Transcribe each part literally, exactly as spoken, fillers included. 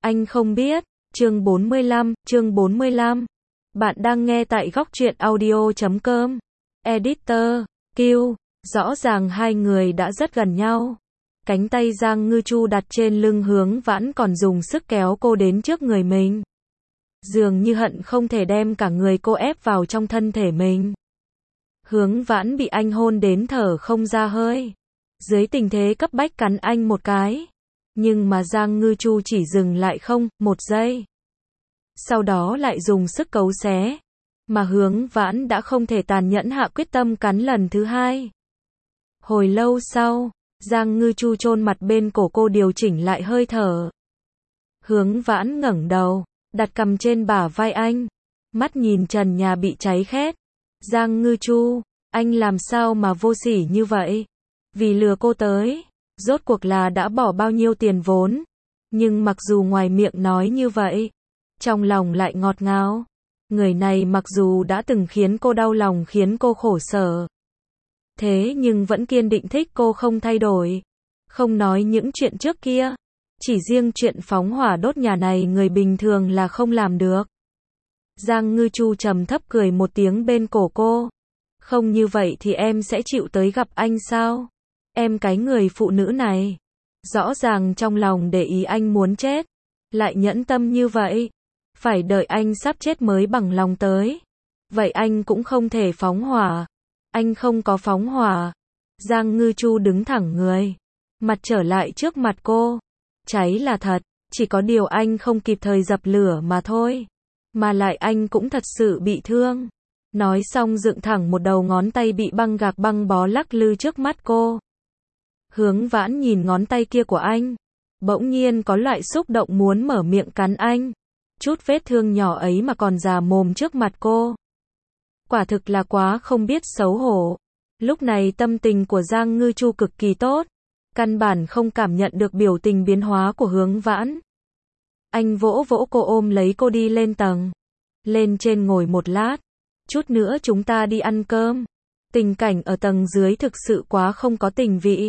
Anh không biết. Chương bốn mươi lăm, chương bốn mươi lăm. Bạn đang nghe tại góc truyện audio chấm com. Editor, Q. Rõ ràng hai người đã rất gần nhau. Cánh tay Giang Ngư Chu đặt trên lưng Hướng Vãn còn dùng sức kéo cô đến trước người mình. Dường như hận không thể đem cả người cô ép vào trong thân thể mình. Hướng Vãn bị anh hôn đến thở không ra hơi. Dưới tình thế cấp bách cắn anh một cái. Nhưng mà Giang Ngư Chu chỉ dừng lại không, một giây. Sau đó lại dùng sức cấu xé. Mà Hướng Vãn đã không thể tàn nhẫn hạ quyết tâm cắn lần thứ hai. Hồi lâu sau, Giang Ngư Chu chôn mặt bên cổ cô điều chỉnh lại hơi thở. Hướng Vãn ngẩng đầu, đặt cằm trên bả vai anh. Mắt nhìn trần nhà bị cháy khét. Giang Ngư Chu, anh làm sao mà vô sỉ như vậy? Vì lừa cô tới, rốt cuộc là đã bỏ bao nhiêu tiền vốn. Nhưng mặc dù ngoài miệng nói như vậy, trong lòng lại ngọt ngào. Người này mặc dù đã từng khiến cô đau lòng, khiến cô khổ sở. Thế nhưng vẫn kiên định thích cô không thay đổi. Không nói những chuyện trước kia. Chỉ riêng chuyện phóng hỏa đốt nhà này người bình thường là không làm được. Giang Ngư Chu trầm thấp cười một tiếng bên cổ cô. Không như vậy thì em sẽ chịu tới gặp anh sao? Em cái người phụ nữ này. Rõ ràng trong lòng để ý anh muốn chết. Lại nhẫn tâm như vậy. Phải đợi anh sắp chết mới bằng lòng tới. Vậy anh cũng không thể phóng hỏa. Anh không có phóng hỏa. Giang Ngư Chu đứng thẳng người. Mặt trở lại trước mặt cô. Cháy là thật. Chỉ có điều anh không kịp thời dập lửa mà thôi. Mà lại anh cũng thật sự bị thương. Nói xong dựng thẳng một đầu ngón tay bị băng gạc băng bó lắc lư trước mắt cô. Hướng Vãn nhìn ngón tay kia của anh. Bỗng nhiên có loại xúc động muốn mở miệng cắn anh. Chút vết thương nhỏ ấy mà còn già mồm trước mặt cô. Quả thực là quá không biết xấu hổ. Lúc này tâm tình của Giang Ngư Chu cực kỳ tốt. Căn bản không cảm nhận được biểu tình biến hóa của Hướng Vãn. Anh vỗ vỗ cô ôm lấy cô đi lên tầng. Lên trên ngồi một lát. Chút nữa chúng ta đi ăn cơm. Tình cảnh ở tầng dưới thực sự quá không có tình vị.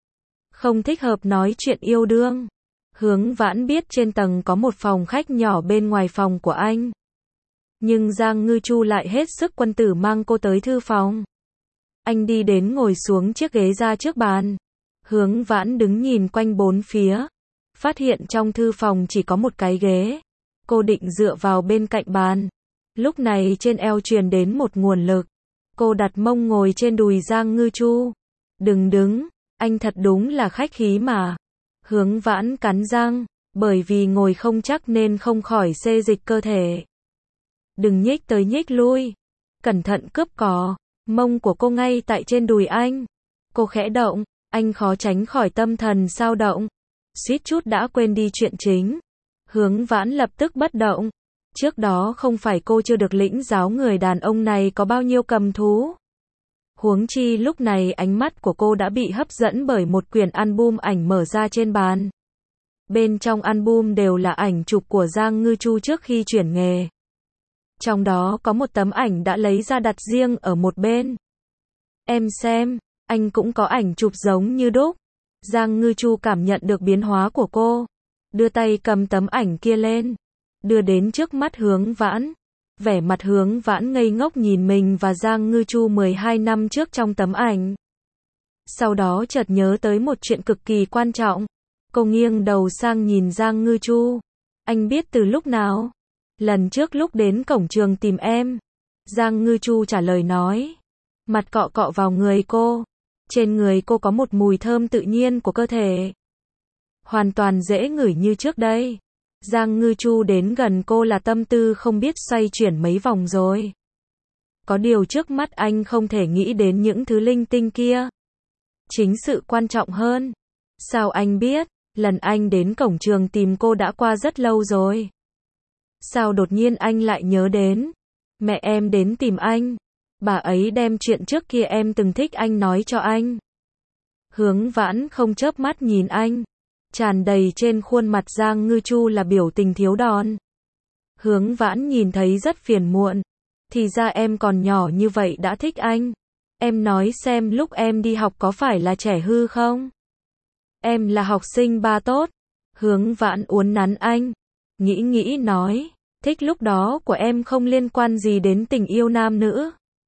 Không thích hợp nói chuyện yêu đương. Hướng Vãn biết trên tầng có một phòng khách nhỏ bên ngoài phòng của anh. Nhưng Giang Ngư Chu lại hết sức quân tử mang cô tới thư phòng. Anh đi đến ngồi xuống chiếc ghế ra trước bàn. Hướng Vãn đứng nhìn quanh bốn phía. Phát hiện trong thư phòng chỉ có một cái ghế. Cô định dựa vào bên cạnh bàn. Lúc này trên eo truyền đến một nguồn lực. Cô đặt mông ngồi trên đùi Giang Ngư Chu. Đừng đứng, anh thật đúng là khách khí mà. Hướng Vãn cắn răng, bởi vì ngồi không chắc nên không khỏi xê dịch cơ thể. Đừng nhích tới nhích lui. Cẩn thận cướp cỏ. Mông của cô ngay tại trên đùi anh. Cô khẽ động, anh khó tránh khỏi tâm thần sao động. Suýt chút đã quên đi chuyện chính. Hướng Vãn lập tức bất động. Trước đó không phải cô chưa được lĩnh giáo người đàn ông này có bao nhiêu cầm thú. Huống chi lúc này ánh mắt của cô đã bị hấp dẫn bởi một quyển album ảnh mở ra trên bàn. Bên trong album đều là ảnh chụp của Giang Ngư Chu trước khi chuyển nghề. Trong đó có một tấm ảnh đã lấy ra đặt riêng ở một bên. Em xem, anh cũng có ảnh chụp giống như đúc. Giang Ngư Chu cảm nhận được biến hóa của cô. Đưa tay cầm tấm ảnh kia lên. Đưa đến trước mắt Hướng Vãn. Vẻ mặt Hướng Vãn ngây ngốc nhìn mình và Giang Ngư Chu mười hai năm trước trong tấm ảnh. Sau đó chợt nhớ tới một chuyện cực kỳ quan trọng. Cô nghiêng đầu sang nhìn Giang Ngư Chu. Anh biết từ lúc nào? Lần trước lúc đến cổng trường tìm em. Giang Ngư Chu trả lời nói. Mặt cọ cọ vào người cô. Trên người cô có một mùi thơm tự nhiên của cơ thể. Hoàn toàn dễ ngửi như trước đây. Giang Ngư Chu đến gần cô là tâm tư không biết xoay chuyển mấy vòng rồi. Có điều trước mắt anh không thể nghĩ đến những thứ linh tinh kia. Chính sự quan trọng hơn. Sao anh biết? Lần anh đến cổng trường tìm cô đã qua rất lâu rồi. Sao đột nhiên anh lại nhớ đến? Mẹ em đến tìm anh. Bà ấy đem chuyện trước kia em từng thích anh nói cho anh. Hướng Vãn không chớp mắt nhìn anh. Tràn đầy trên khuôn mặt Giang Ngư Chu là biểu tình thiếu đòn. Hướng Vãn nhìn thấy rất phiền muộn. Thì ra em còn nhỏ như vậy đã thích anh. Em nói xem lúc em đi học có phải là trẻ hư không? Em là học sinh ba tốt. Hướng Vãn uốn nắn anh. nghĩ nghĩ nói, thích lúc đó của em không liên quan gì đến tình yêu nam nữ.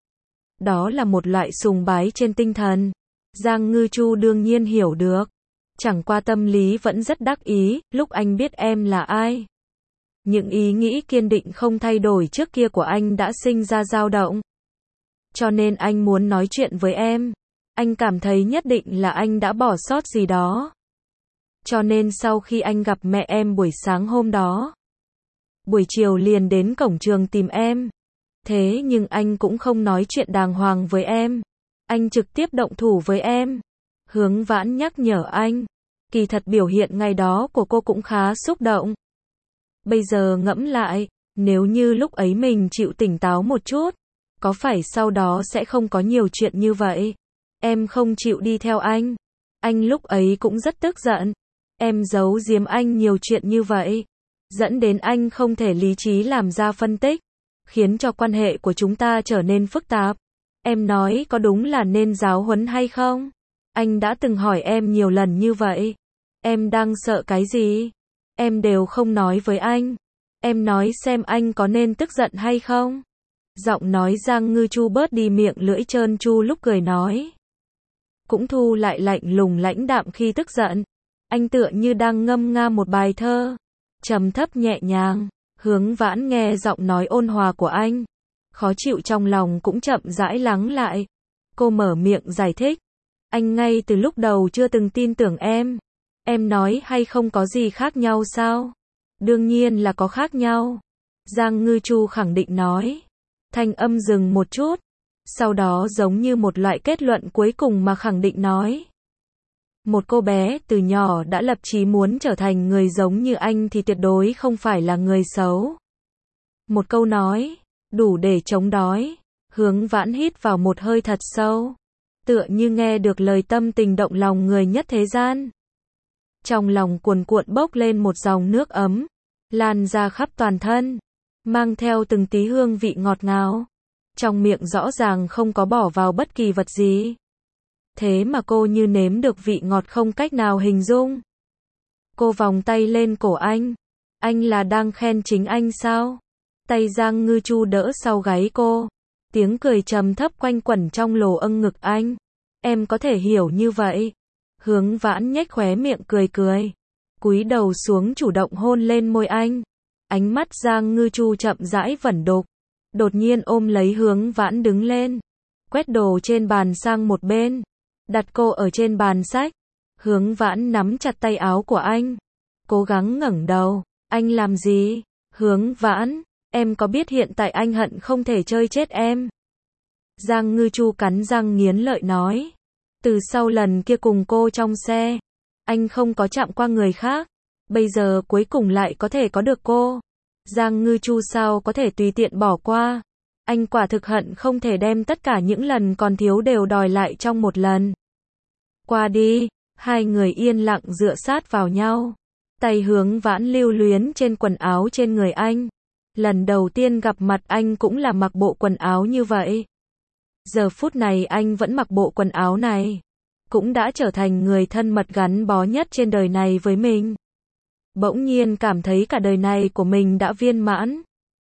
Đó là một loại sùng bái trên tinh thần. Giang Ngư Chu đương nhiên hiểu được. Chẳng qua tâm lý vẫn rất đắc ý, lúc anh biết em là ai. Những ý nghĩ kiên định không thay đổi trước kia của anh đã sinh ra dao động. Cho nên anh muốn nói chuyện với em. Anh cảm thấy nhất định là anh đã bỏ sót gì đó. Cho nên sau khi anh gặp mẹ em buổi sáng hôm đó, buổi chiều liền đến cổng trường tìm em. Thế nhưng anh cũng không nói chuyện đàng hoàng với em. Anh trực tiếp động thủ với em. Hướng Vãn nhắc nhở anh. Kỳ thật biểu hiện ngày đó của cô cũng khá xúc động. Bây giờ ngẫm lại, nếu như lúc ấy mình chịu tỉnh táo một chút, có phải sau đó sẽ không có nhiều chuyện như vậy? Em không chịu đi theo anh. Anh lúc ấy cũng rất tức giận. Em giấu giếm anh nhiều chuyện như vậy, dẫn đến anh không thể lý trí làm ra phân tích, khiến cho quan hệ của chúng ta trở nên phức tạp. Em nói có đúng là nên giáo huấn hay không? Anh đã từng hỏi em nhiều lần như vậy. Em đang sợ cái gì? Em đều không nói với anh. Em nói xem anh có nên tức giận hay không? Giọng nói Giang Ngư Chu bớt đi miệng lưỡi trơn tru lúc cười nói. Cũng thu lại lạnh lùng lãnh đạm khi tức giận. Anh tựa như đang ngâm nga một bài thơ. Trầm thấp nhẹ nhàng. Hướng Vãn nghe giọng nói ôn hòa của anh. Khó chịu trong lòng cũng chậm rãi lắng lại. Cô mở miệng giải thích. Anh ngay từ lúc đầu chưa từng tin tưởng em. Em nói hay không có gì khác nhau sao? Đương nhiên là có khác nhau. Giang Ngư Chu khẳng định nói. Thanh âm dừng một chút. Sau đó giống như một loại kết luận cuối cùng mà khẳng định nói. Một cô bé từ nhỏ đã lập chí muốn trở thành người giống như anh thì tuyệt đối không phải là người xấu. Một câu nói, đủ để chống đói. Hướng Vãn hít vào một hơi thật sâu. Tựa như nghe được lời tâm tình động lòng người nhất thế gian. Trong lòng cuồn cuộn bốc lên một dòng nước ấm, lan ra khắp toàn thân, mang theo từng tí hương vị ngọt ngào. Trong miệng rõ ràng không có bỏ vào bất kỳ vật gì. Thế mà cô như nếm được vị ngọt không cách nào hình dung. Cô vòng tay lên cổ anh. Anh là đang khen chính anh sao? Tay Giang Ngư Chu đỡ sau gáy cô. Tiếng cười trầm thấp quanh quẩn trong lồ âng ngực anh. Em có thể hiểu như vậy. Hướng Vãn nhếch khóe miệng cười cười. Cúi đầu xuống chủ động hôn lên môi anh. Ánh mắt Giang Ngư Chu chậm rãi vẩn đục. Đột nhiên ôm lấy Hướng Vãn đứng lên. Quét đồ trên bàn sang một bên. Đặt cô ở trên bàn sách. Hướng Vãn nắm chặt tay áo của anh. Cố gắng ngẩng đầu. Anh làm gì? Hướng Vãn, em có biết hiện tại anh hận không thể chơi chết em? Giang Ngư Chu cắn răng nghiến lợi nói. Từ sau lần kia cùng cô trong xe, anh không có chạm qua người khác. Bây giờ cuối cùng lại có thể có được cô. Giang Ngư Chu sao có thể tùy tiện bỏ qua. Anh quả thực hận không thể đem tất cả những lần còn thiếu đều đòi lại trong một lần. Qua đi, hai người yên lặng dựa sát vào nhau. Tay Hướng Vãn lưu luyến trên quần áo trên người anh. Lần đầu tiên gặp mặt anh cũng là mặc bộ quần áo như vậy. Giờ phút này anh vẫn mặc bộ quần áo này. Cũng đã trở thành người thân mật gắn bó nhất trên đời này với mình. Bỗng nhiên cảm thấy cả đời này của mình đã viên mãn.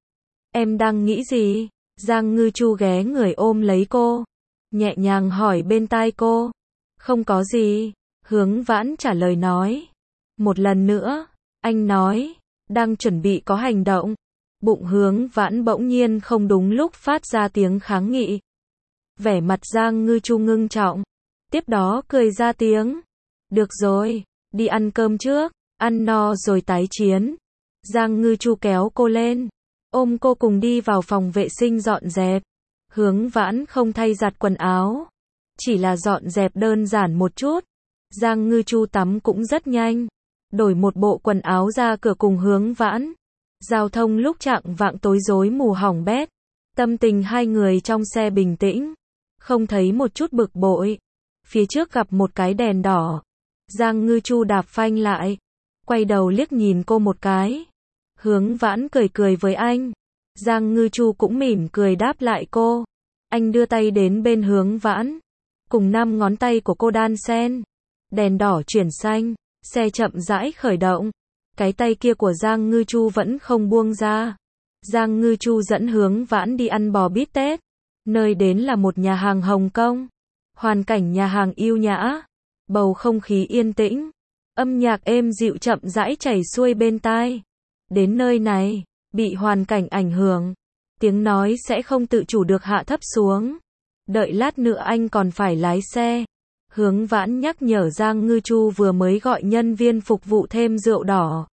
Em đang nghĩ gì? Giang Ngư Chu ghé người ôm lấy cô. Nhẹ nhàng hỏi bên tai cô. Không có gì. Hướng Vãn trả lời nói. Một lần nữa. Anh nói. Đang chuẩn bị có hành động. Bụng Hướng Vãn bỗng nhiên không đúng lúc phát ra tiếng kháng nghị. Vẻ mặt Giang Ngư Chu ngưng trọng. Tiếp đó cười ra tiếng. Được rồi. Đi ăn cơm trước. Ăn no rồi tái chiến. Giang Ngư Chu kéo cô lên. Ôm cô cùng đi vào phòng vệ sinh dọn dẹp. Hướng Vãn không thay giặt quần áo. Chỉ là dọn dẹp đơn giản một chút. Giang Ngư Chu tắm cũng rất nhanh. Đổi một bộ quần áo ra cửa cùng Hướng Vãn. Giao thông lúc chạng vạng tối rối mù hỏng bét. Tâm tình hai người trong xe bình tĩnh. Không thấy một chút bực bội. Phía trước gặp một cái đèn đỏ. Giang Ngư Chu đạp phanh lại. Quay đầu liếc nhìn cô một cái. Hướng Vãn cười cười với anh. Giang Ngư Chu cũng mỉm cười đáp lại cô. Anh đưa tay đến bên Hướng Vãn. Cùng năm ngón tay của cô đan xen. Đèn đỏ chuyển xanh. Xe chậm rãi khởi động. Cái tay kia của Giang Ngư Chu vẫn không buông ra. Giang Ngư Chu dẫn Hướng Vãn đi ăn bò bít tết. Nơi đến là một nhà hàng Hồng Kông. Hoàn cảnh nhà hàng yêu nhã. Bầu không khí yên tĩnh. Âm nhạc êm dịu chậm rãi chảy xuôi bên tai. Đến nơi này, bị hoàn cảnh ảnh hưởng. Tiếng nói sẽ không tự chủ được hạ thấp xuống. Đợi lát nữa anh còn phải lái xe. Hướng Vãn nhắc nhở Giang Ngư Chu vừa mới gọi nhân viên phục vụ thêm rượu đỏ.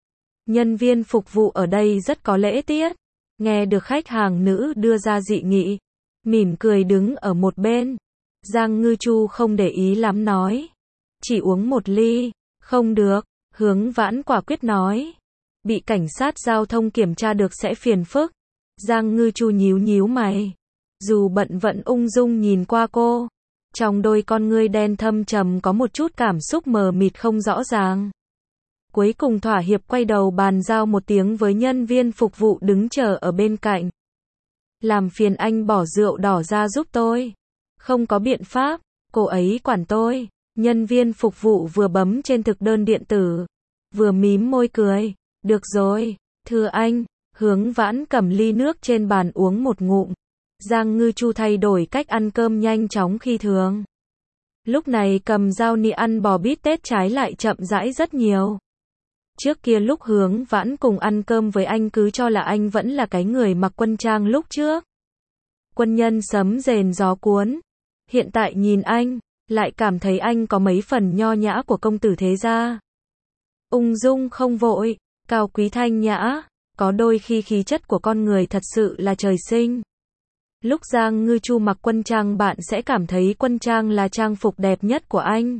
Nhân viên phục vụ ở đây rất có lễ tiết. Nghe được khách hàng nữ đưa ra dị nghị. Mỉm cười đứng ở một bên. Giang Ngư Chu không để ý lắm nói. Chỉ uống một ly. Không được. Hướng Vãn quả quyết nói. Bị cảnh sát giao thông kiểm tra được sẽ phiền phức. Giang Ngư Chu nhíu nhíu mày. Dù bận vẫn ung dung nhìn qua cô. Trong đôi con ngươi đen thâm trầm có một chút cảm xúc mờ mịt không rõ ràng. Cuối cùng thỏa hiệp quay đầu bàn giao một tiếng với nhân viên phục vụ đứng chờ ở bên cạnh. Làm phiền anh bỏ rượu đỏ ra giúp tôi. Không có biện pháp, cô ấy quản tôi. Nhân viên phục vụ vừa bấm trên thực đơn điện tử, vừa mím môi cười. Được rồi, thưa anh. Hướng Vãn cầm ly nước trên bàn uống một ngụm. Giang Ngư Chu thay đổi cách ăn cơm nhanh chóng khi thường. Lúc này cầm dao nĩa ăn bò bít tết trái lại chậm rãi rất nhiều. Trước kia lúc Hướng Vãn cùng ăn cơm với anh cứ cho là anh vẫn là cái người mặc quân trang lúc trước. Quân nhân sấm rền gió cuốn. Hiện tại nhìn anh, lại cảm thấy anh có mấy phần nho nhã của công tử thế gia. Ung dung không vội, cao quý thanh nhã, có đôi khi khí chất của con người thật sự là trời sinh. Lúc Giang Ngư Chu mặc quân trang bạn sẽ cảm thấy quân trang là trang phục đẹp nhất của anh.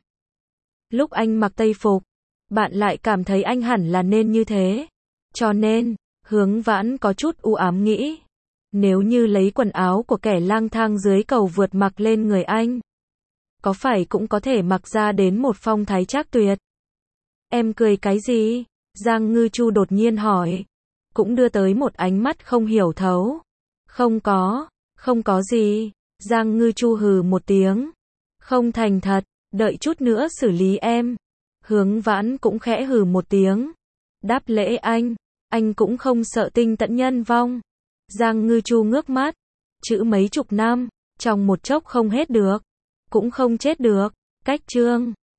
Lúc anh mặc tây phục, bạn lại cảm thấy anh hẳn là nên như thế. Cho nên, Hướng Vãn có chút u ám nghĩ. Nếu như lấy quần áo của kẻ lang thang dưới cầu vượt mặc lên người anh, có phải cũng có thể mặc ra đến một phong thái trác tuyệt. Em cười cái gì? Giang Ngư Chu đột nhiên hỏi. Cũng đưa tới một ánh mắt không hiểu thấu. Không có, không có gì. Giang Ngư Chu hừ một tiếng. Không thành thật, đợi chút nữa xử lý em. Hướng Vãn cũng khẽ hừ một tiếng. Đáp lễ anh, anh cũng không sợ tinh tận nhân vong. Giang Ngư Chu ngước mắt. Chữ mấy chục năm, trong một chốc không hết được. Cũng không chết được. Cách chương